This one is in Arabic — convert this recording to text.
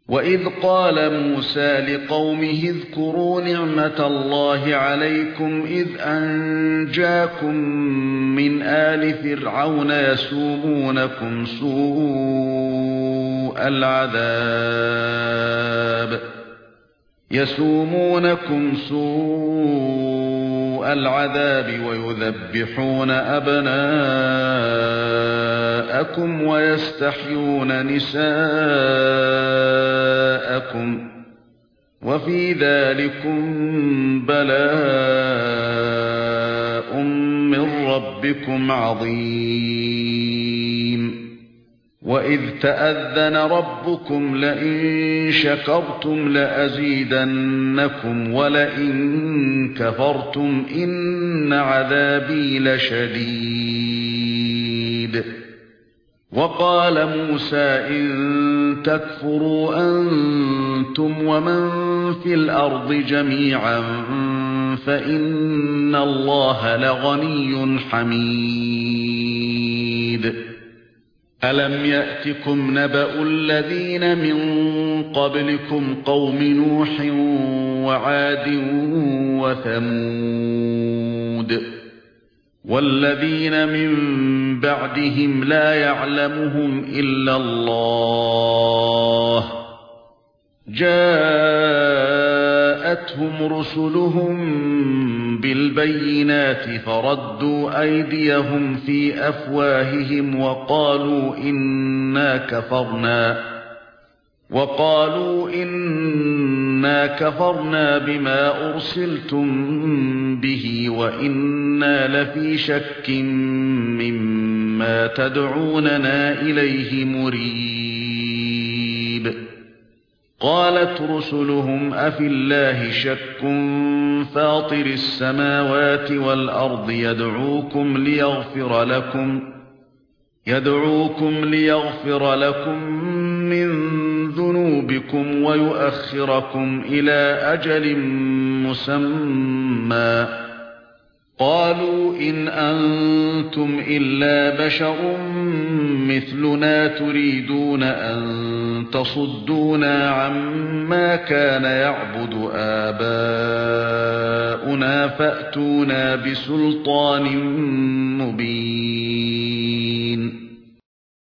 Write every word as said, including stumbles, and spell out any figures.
وَإِذْ قَالَ مُوسَى لِقَوْمِهِ اذْكُرُوا نِعْمَةَ اللَّهِ عَلَيْكُمْ إِذْ أَنْجَاكُمْ مِنْ آلِ فِرْعَوْنَ يَسُومُونَكُمْ سُوءَ الْعَذَابِ يَسُومُونَكُمْ سُوءَ الْعَذَابِ وَيُذَبِّحُونَ أَبْنَاءَكُمْ وَيَسْتَحْيُونَ نِسَاءَكُمْ وَفِي ذَلِكُمْ بَلَاءٌ مِّن رَّبِّكُمْ عَظِيمٌ وَإِذْ تَأَذَّنَ رَبُّكُمْ لَئِن شَكَرْتُمْ لَأَزِيدَنَّكُمْ وَلَئِن كَفَرْتُمْ إِنَّ عَذَابِي لَشَدِيدٌ وَقَالَ مُوسَى إِن تَكْفُرُوا أَنتُمْ وَمَن فِي الْأَرْضِ جَمِيعًا فَإِنَّ اللَّهَ لَغَنِيٌّ حَمِيدٌ أَلَمْ يَأْتِكُمْ نَبَأُ الَّذِينَ مِن قَبْلِكُمْ قَوْمِ نُوحٍ وَعَادٍ وَثَمُودَ وَالَّذِينَ مِن بَعْدِهِمْ لَا يَعْلَمُهُمْ إِلَّا اللَّهُ جَاءَتْهُمْ رُسُلُهُم بِالْبَيِّنَاتِ فَرَدُّوا أَيْدِيَهُمْ فِي أَفْوَاهِهِمْ وَقَالُوا إِنَّا كَفَرْنَا وَقَالُوا إِنَّا كَفَرْنَا بِمَا أُرْسِلْتُم بِهِ وَإِنَّا لَفِي شَكٍّ مِّمَّا تَدْعُونَنَا إِلَيْهِ مُرِيبٍ قَالَتْ رُسُلُهُمْ أَفِي اللَّهِ شَكٌّ فَاطِرِ السَّمَاوَاتِ وَالْأَرْضِ يَدْعُوكُمْ لِيَغْفِرَ لَكُمْ يَدْعُوكُمْ لِيَغْفِرَ لَكُم مِّن ذُنُوبِكُمْ وَيُؤَخِّرَكُمْ إِلَى أَجَلٍ مُّسَمًّى قَالُوا إِنْ أَنْتُمْ إِلَّا بَشَرٌ مِثْلُنَا تُرِيدُونَ أَن تَصُدُّونَا عَمَّا كَانَ يَعْبُدُ آبَاؤُنَا فَأْتُونَا بِسُلْطَانٍ مُبِينٍ